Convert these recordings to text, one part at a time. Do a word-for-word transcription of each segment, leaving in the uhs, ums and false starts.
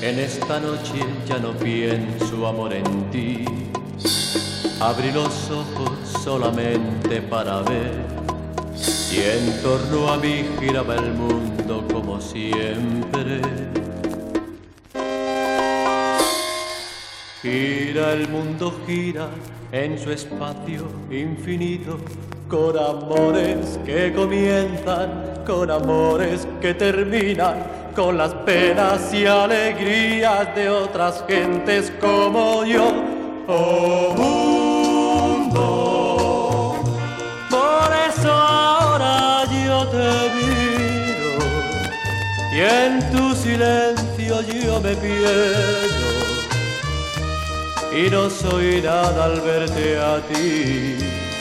En esta noche ya no pienso, amor, en ti. Abrí los ojos solamente para ver, y en torno a mí giraba el mundo como siempre. Gira el mundo, gira en su espacio infinito, con amores que comienzan, con amores que terminan, con las penas y alegrías de otras gentes como yo. Oh mundo, por eso ahora yo te miro y en tu silencio yo me pierdo, y no soy nada al verte a ti.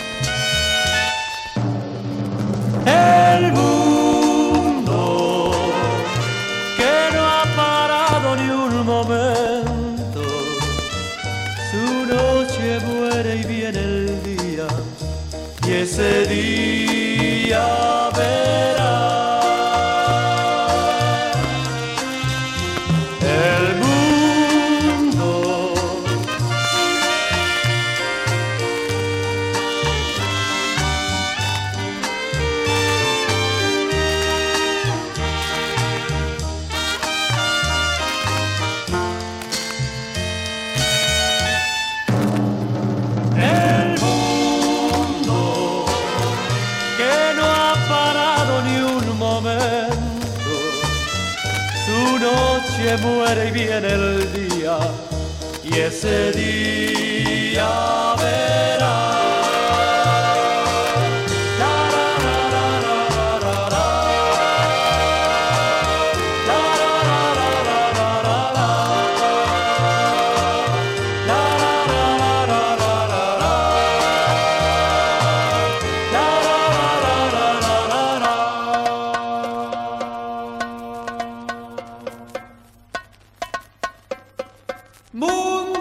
El mundo que no ha parado ni un momento, su noche muere y viene el día, y ese día verá. El mundo muere y viene el día, y ese día verá. Moon